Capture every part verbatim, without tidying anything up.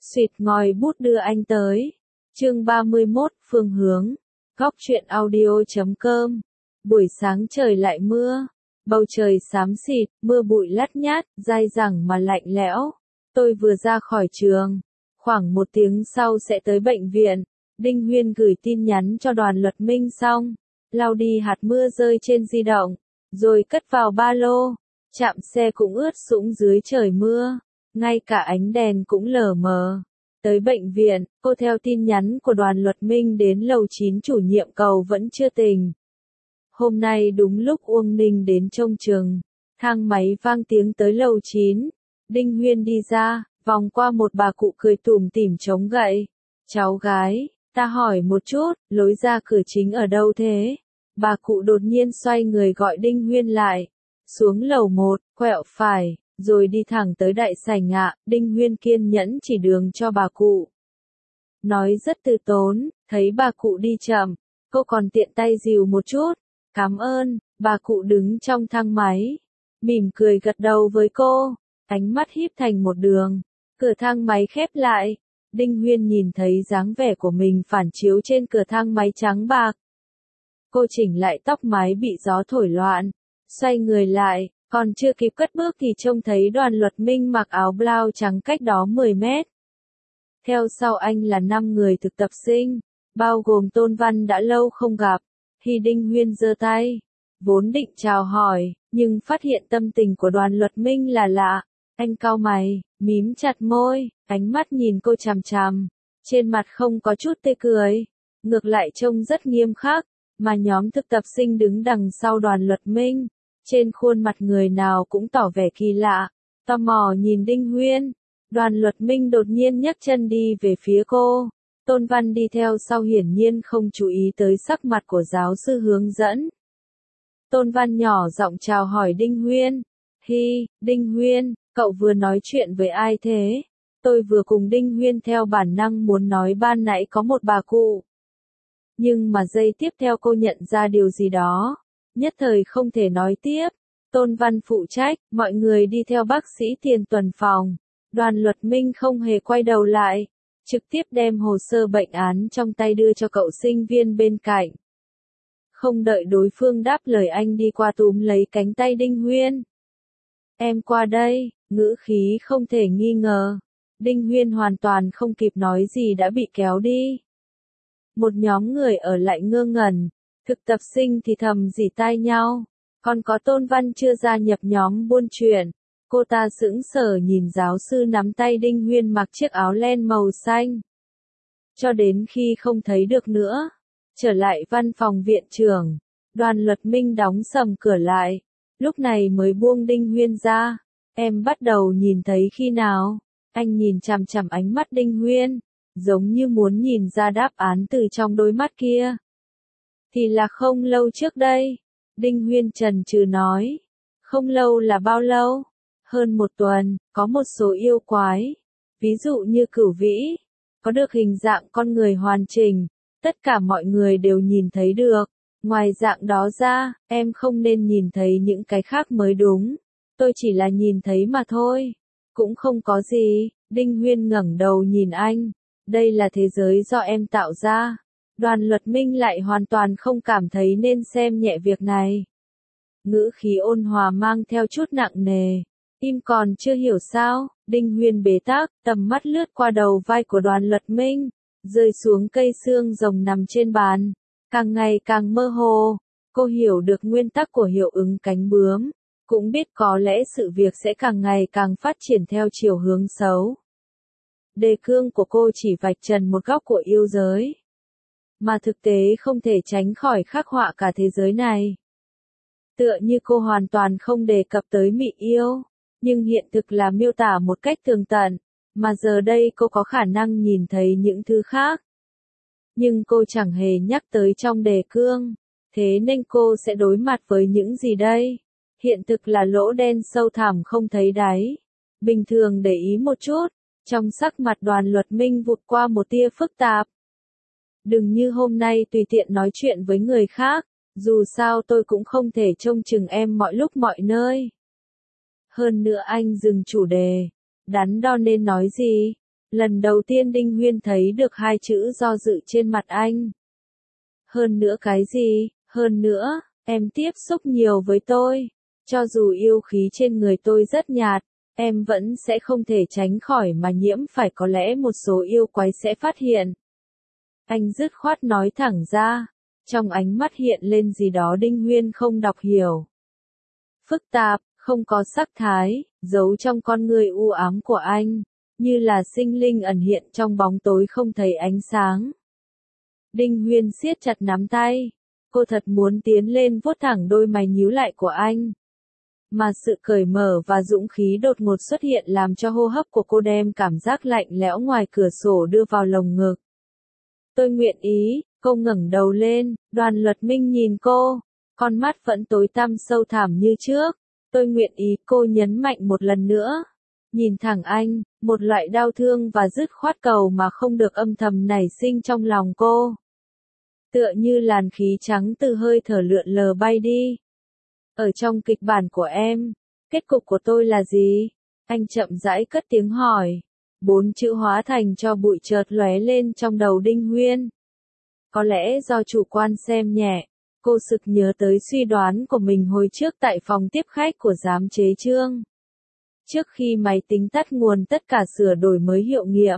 Xuyệt ngòi bút đưa anh tới. Chương ba mươi mốt, phương hướng. Góc truyện audio chấm com. Buổi sáng trời lại mưa. Bầu trời xám xịt, mưa bụi lắt nhát, dai dẳng mà lạnh lẽo. Tôi vừa ra khỏi trường. Khoảng một tiếng sau sẽ tới bệnh viện. Đinh Huyên gửi tin nhắn cho Đoàn Luật Minh xong. Lau đi hạt mưa rơi trên di động. Rồi cất vào ba lô. Chạm xe cũng ướt sũng dưới trời mưa. Ngay cả ánh đèn cũng lờ mờ. Tới bệnh viện, cô theo tin nhắn của Đoàn Luật Minh đến lầu chín chủ nhiệm cầu vẫn chưa tỉnh. Hôm nay đúng lúc Uông Ninh đến trông chừng. Thang máy vang tiếng tới lầu chín. Đinh Huyên đi ra, vòng qua một bà cụ cười tủm tỉm chống gậy. Cháu gái, ta hỏi một chút, lối ra cửa chính ở đâu thế? Bà cụ đột nhiên xoay người gọi Đinh Huyên lại. Xuống lầu một, quẹo phải, rồi đi thẳng tới đại sảnh ạ. Đinh Huyên kiên nhẫn chỉ đường cho bà cụ. Nói rất từ tốn, thấy bà cụ đi chậm, cô còn tiện tay dìu một chút. Cảm ơn, bà cụ đứng trong thang máy. Mỉm cười gật đầu với cô, ánh mắt híp thành một đường. Cửa thang máy khép lại. Đinh Huyên nhìn thấy dáng vẻ của mình phản chiếu trên cửa thang máy trắng bạc. Cô chỉnh lại tóc mái bị gió thổi loạn. Xoay người lại, còn chưa kịp cất bước thì trông thấy Đoàn Luật Minh mặc áo blau trắng cách đó mười mét. Theo sau anh là năm người thực tập sinh, bao gồm Tôn Văn đã lâu không gặp. Thì Đinh Huyên giơ tay, vốn định chào hỏi, nhưng phát hiện tâm tình của Đoàn Luật Minh là lạ. Anh cau mày, mím chặt môi, ánh mắt nhìn cô chằm chằm, trên mặt không có chút tươi cười, ngược lại trông rất nghiêm khắc, mà nhóm thực tập sinh đứng đằng sau Đoàn Luật Minh, trên khuôn mặt người nào cũng tỏ vẻ kỳ lạ, tò mò nhìn Đinh Huyên. Đoàn Luật Minh đột nhiên nhấc chân đi về phía cô. Tôn Văn đi theo sau hiển nhiên không chú ý tới sắc mặt của giáo sư hướng dẫn. Tôn Văn nhỏ giọng chào hỏi Đinh Huyên. Hi, Đinh Huyên, cậu vừa nói chuyện với ai thế? Tôi vừa cùng Đinh Huyên theo bản năng muốn nói ban nãy có một bà cụ. Nhưng mà giây tiếp theo cô nhận ra điều gì đó. Nhất thời không thể nói tiếp. Tôn Văn phụ trách, mọi người đi theo bác sĩ Tiền tuần phòng. Đoàn Luật Minh không hề quay đầu lại. Trực tiếp đem hồ sơ bệnh án trong tay đưa cho cậu sinh viên bên cạnh. Không đợi đối phương đáp lời anh đi qua túm lấy cánh tay Đinh Huyên. Em qua đây, ngữ khí không thể nghi ngờ. Đinh Huyên hoàn toàn không kịp nói gì đã bị kéo đi. Một nhóm người ở lại ngơ ngẩn, thực tập sinh thì thầm rỉ tai nhau. Còn có Tôn Văn chưa gia nhập nhóm buôn chuyện. Cô ta sững sờ nhìn giáo sư nắm tay Đinh Huyên mặc chiếc áo len màu xanh. Cho đến khi không thấy được nữa. Trở lại văn phòng viện trưởng. Đoàn Luật Minh đóng sầm cửa lại. Lúc này mới buông Đinh Huyên ra. Em bắt đầu nhìn thấy khi nào? Anh nhìn chằm chằm ánh mắt Đinh Huyên. Giống như muốn nhìn ra đáp án từ trong đôi mắt kia. Thì là không lâu trước đây. Đinh Huyên chần chừ nói. Không lâu là bao lâu? Hơn một tuần, có một số yêu quái. Ví dụ như Cửu Vĩ. Có được hình dạng con người hoàn chỉnh. Tất cả mọi người đều nhìn thấy được. Ngoài dạng đó ra, em không nên nhìn thấy những cái khác mới đúng. Tôi chỉ là nhìn thấy mà thôi. Cũng không có gì. Đinh Huyên ngẩng đầu nhìn anh. Đây là thế giới do em tạo ra. Đoàn Luật Minh lại hoàn toàn không cảm thấy nên xem nhẹ việc này. Ngữ khí ôn hòa mang theo chút nặng nề. Im còn chưa hiểu sao? Đinh Huyên bế tắc, tầm mắt lướt qua đầu vai của Đoàn Luật Minh, rơi xuống cây xương rồng nằm trên bàn. Càng ngày càng mơ hồ. Cô hiểu được nguyên tắc của hiệu ứng cánh bướm. Cũng biết có lẽ sự việc sẽ càng ngày càng phát triển theo chiều hướng xấu. Đề cương của cô chỉ vạch trần một góc của yêu giới. Mà thực tế không thể tránh khỏi khắc họa cả thế giới này. Tựa như cô hoàn toàn không đề cập tới mị yêu. Nhưng hiện thực là miêu tả một cách tường tận. Mà giờ đây cô có khả năng nhìn thấy những thứ khác. Nhưng cô chẳng hề nhắc tới trong đề cương. Thế nên cô sẽ đối mặt với những gì đây? Hiện thực là lỗ đen sâu thẳm không thấy đáy. Bình thường để ý một chút. Trong sắc mặt Đoàn Luật Minh vụt qua một tia phức tạp. Đừng như hôm nay tùy tiện nói chuyện với người khác. Dù sao tôi cũng không thể trông chừng em mọi lúc mọi nơi. Hơn nữa anh dừng chủ đề. Đắn đo nên nói gì? Lần đầu tiên Đinh Huyên thấy được hai chữ do dự trên mặt anh. Hơn nữa cái gì? Hơn nữa, em tiếp xúc nhiều với tôi. Cho dù yêu khí trên người tôi rất nhạt, em vẫn sẽ không thể tránh khỏi mà nhiễm phải, có lẽ một số yêu quái sẽ phát hiện. Anh dứt khoát nói thẳng ra, trong ánh mắt hiện lên gì đó Đinh Huyên không đọc hiểu. Phức tạp, không có sắc thái, giấu trong con người u ám của anh, như là sinh linh ẩn hiện trong bóng tối không thấy ánh sáng. Đinh Huyên siết chặt nắm tay, cô thật muốn tiến lên vuốt thẳng đôi mày nhíu lại của anh. Mà sự cởi mở và dũng khí đột ngột xuất hiện làm cho hô hấp của cô đem cảm giác lạnh lẽo ngoài cửa sổ đưa vào lồng ngực. Tôi nguyện ý, cô ngẩng đầu lên, Đoàn Luật Minh nhìn cô, con mắt vẫn tối tăm sâu thẳm như trước. Tôi nguyện ý, cô nhấn mạnh một lần nữa. Nhìn thẳng anh, một loại đau thương và dứt khoát cầu mà không được âm thầm nảy sinh trong lòng cô. Tựa như làn khí trắng từ hơi thở lượn lờ bay đi. Ở trong kịch bản của em, kết cục của tôi là gì? Anh chậm rãi cất tiếng hỏi. Bốn chữ hóa thành cho bụi chợt lóe lên trong đầu Đinh Huyên. Có lẽ do chủ quan xem nhẹ, cô sực nhớ tới suy đoán của mình hồi trước tại phòng tiếp khách của giám chế Trương. Trước khi máy tính tắt nguồn tất cả sửa đổi mới hiệu nghiệm.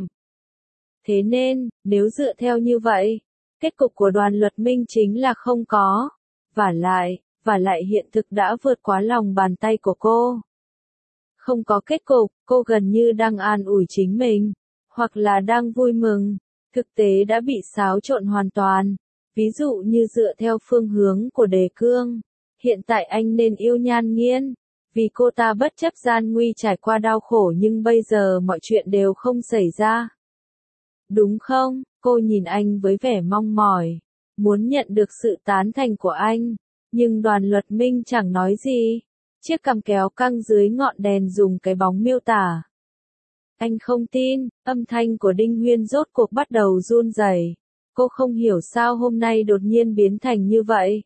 Thế nên, nếu dựa theo như vậy, kết cục của Đoàn Luật Minh chính là không có. Vả lại, vả lại hiện thực đã vượt quá lòng bàn tay của cô. Không có kết cục, cô gần như đang an ủi chính mình, hoặc là đang vui mừng. Thực tế đã bị xáo trộn hoàn toàn. Ví dụ như dựa theo phương hướng của Đề Cương, hiện tại anh nên yêu Nhan Nghiên, vì cô ta bất chấp gian nguy trải qua đau khổ nhưng bây giờ mọi chuyện đều không xảy ra. Đúng không? Cô nhìn anh với vẻ mong mỏi, muốn nhận được sự tán thành của anh, nhưng Đoàn Luật Minh chẳng nói gì. Chiếc cằm kéo căng dưới ngọn đèn dùng cái bóng miêu tả. Anh không tin, âm thanh của Đinh Huyên rốt cuộc bắt đầu run rẩy. Cô không hiểu sao hôm nay đột nhiên biến thành như vậy.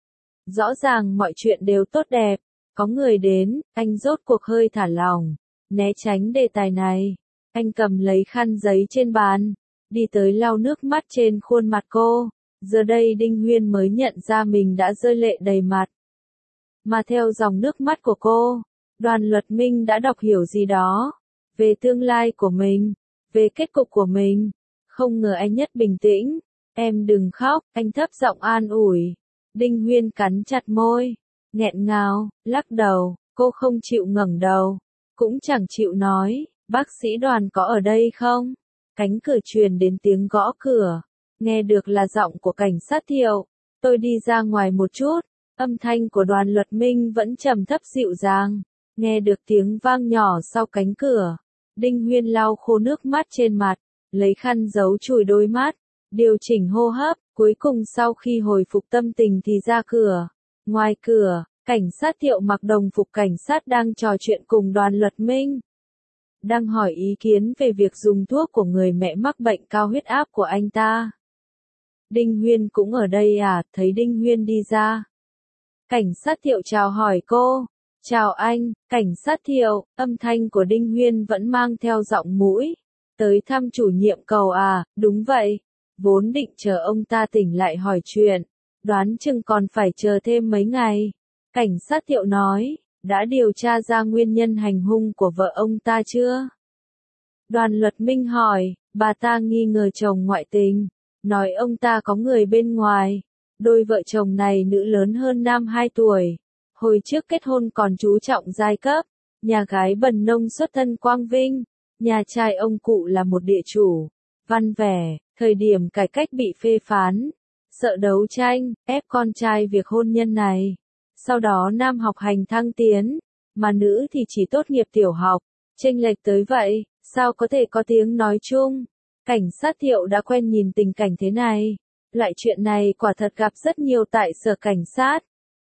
Rõ ràng mọi chuyện đều tốt đẹp, có người đến, anh rốt cuộc hơi thả lỏng, né tránh đề tài này. Anh cầm lấy khăn giấy trên bàn, đi tới lau nước mắt trên khuôn mặt cô. Giờ đây Đinh Huyên mới nhận ra mình đã rơi lệ đầy mặt. Mà theo dòng nước mắt của cô, Đoàn Luật Minh đã đọc hiểu gì đó, về tương lai của mình, về kết cục của mình. Không ngờ anh nhất bình tĩnh, em đừng khóc, anh thấp giọng an ủi. Đinh Huyên cắn chặt môi, nghẹn ngào, lắc đầu, cô không chịu ngẩng đầu, cũng chẳng chịu nói, bác sĩ Đoàn có ở đây không? Cánh cửa truyền đến tiếng gõ cửa, nghe được là giọng của cảnh sát Thiệu. Tôi đi ra ngoài một chút, âm thanh của Đoàn Luật Minh vẫn trầm thấp dịu dàng, nghe được tiếng vang nhỏ sau cánh cửa. Đinh Huyên lau khô nước mắt trên mặt, lấy khăn giấu chùi đôi mắt, điều chỉnh hô hấp, cuối cùng sau khi hồi phục tâm tình thì ra cửa. Ngoài cửa, cảnh sát Thiệu mặc đồng phục cảnh sát đang trò chuyện cùng Đoàn Luật Minh. Đang hỏi ý kiến về việc dùng thuốc của người mẹ mắc bệnh cao huyết áp của anh ta. Đinh Huyên cũng ở đây à? Thấy Đinh Huyên đi ra, cảnh sát Thiệu chào hỏi cô. Chào anh, cảnh sát Thiệu, âm thanh của Đinh Huyên vẫn mang theo giọng mũi. Tới thăm chủ nhiệm cầu à? Đúng vậy. Vốn định chờ ông ta tỉnh lại hỏi chuyện, đoán chừng còn phải chờ thêm mấy ngày. Cảnh sát Thiệu nói, đã điều tra ra nguyên nhân hành hung của vợ ông ta chưa? Đoàn Luật Minh hỏi, bà ta nghi ngờ chồng ngoại tình, nói ông ta có người bên ngoài. Đôi vợ chồng này nữ lớn hơn nam hai tuổi. Hồi trước kết hôn còn chú trọng giai cấp, nhà gái bần nông xuất thân quang vinh, nhà trai ông cụ là một địa chủ, văn vẻ, thời điểm cải cách bị phê phán, sợ đấu tranh, ép con trai việc hôn nhân này. Sau đó nam học hành thăng tiến, mà nữ thì chỉ tốt nghiệp tiểu học, chênh lệch tới vậy, sao có thể có tiếng nói chung. Cảnh sát Thiệu đã quen nhìn tình cảnh thế này, loại chuyện này quả thật gặp rất nhiều tại sở cảnh sát.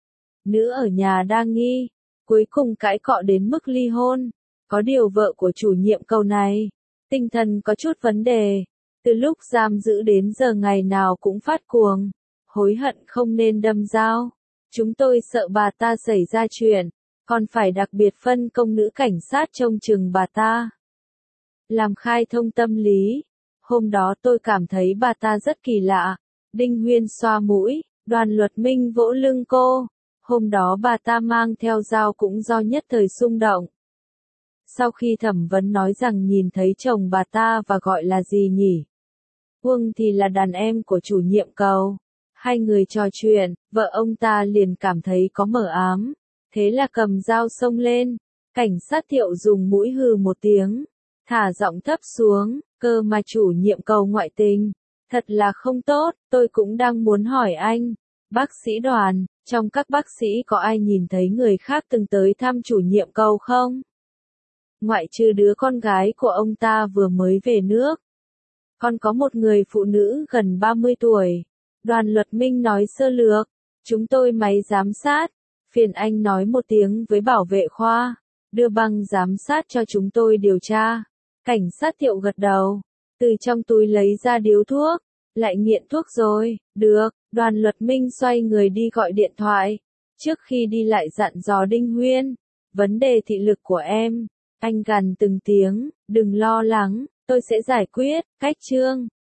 Nữ ở nhà đa nghi, cuối cùng cãi cọ đến mức ly hôn. Có điều vợ của chủ nhiệm cầu này, tinh thần có chút vấn đề, từ lúc giam giữ đến giờ ngày nào cũng phát cuồng, hối hận không nên đâm dao. Chúng tôi sợ bà ta xảy ra chuyện, còn phải đặc biệt phân công nữ cảnh sát trông chừng bà ta. làm khai thông tâm lý. Hôm đó tôi cảm thấy bà ta rất kỳ lạ. Đinh Huyên xoa mũi, Đoàn Luật Minh vỗ lưng cô. Hôm đó bà ta mang theo dao cũng do nhất thời xung động. Sau khi thẩm vấn nói rằng nhìn thấy chồng bà ta và gọi là gì nhỉ? Uông thì là đàn em của chủ nhiệm cầu. Hai người trò chuyện, vợ ông ta liền cảm thấy có mờ ám. Thế là cầm dao xông lên. Cảnh sát Thiệu dùng mũi hừ một tiếng. Thả giọng thấp xuống, cơ mà chủ nhiệm cầu ngoại tình. Thật là không tốt, tôi cũng đang muốn hỏi anh. Bác sĩ Đoàn, trong các bác sĩ có ai nhìn thấy người khác từng tới thăm chủ nhiệm cầu không? Ngoại trừ đứa con gái của ông ta vừa mới về nước. Còn có một người phụ nữ gần ba mươi tuổi. Đoàn Luật Minh nói sơ lược. Chúng tôi máy giám sát. Phiền anh nói một tiếng với bảo vệ khoa. Đưa băng giám sát cho chúng tôi điều tra. Cảnh sát Thiệu gật đầu. Từ trong túi lấy ra điếu thuốc. Lại nghiện thuốc rồi. Được. Đoàn Luật Minh xoay người đi gọi điện thoại. Trước khi đi lại dặn dò Đinh Huyên. Vấn đề thị lực của em. Anh gằn từng tiếng. Đừng lo lắng. Tôi sẽ giải quyết. Cách Trương.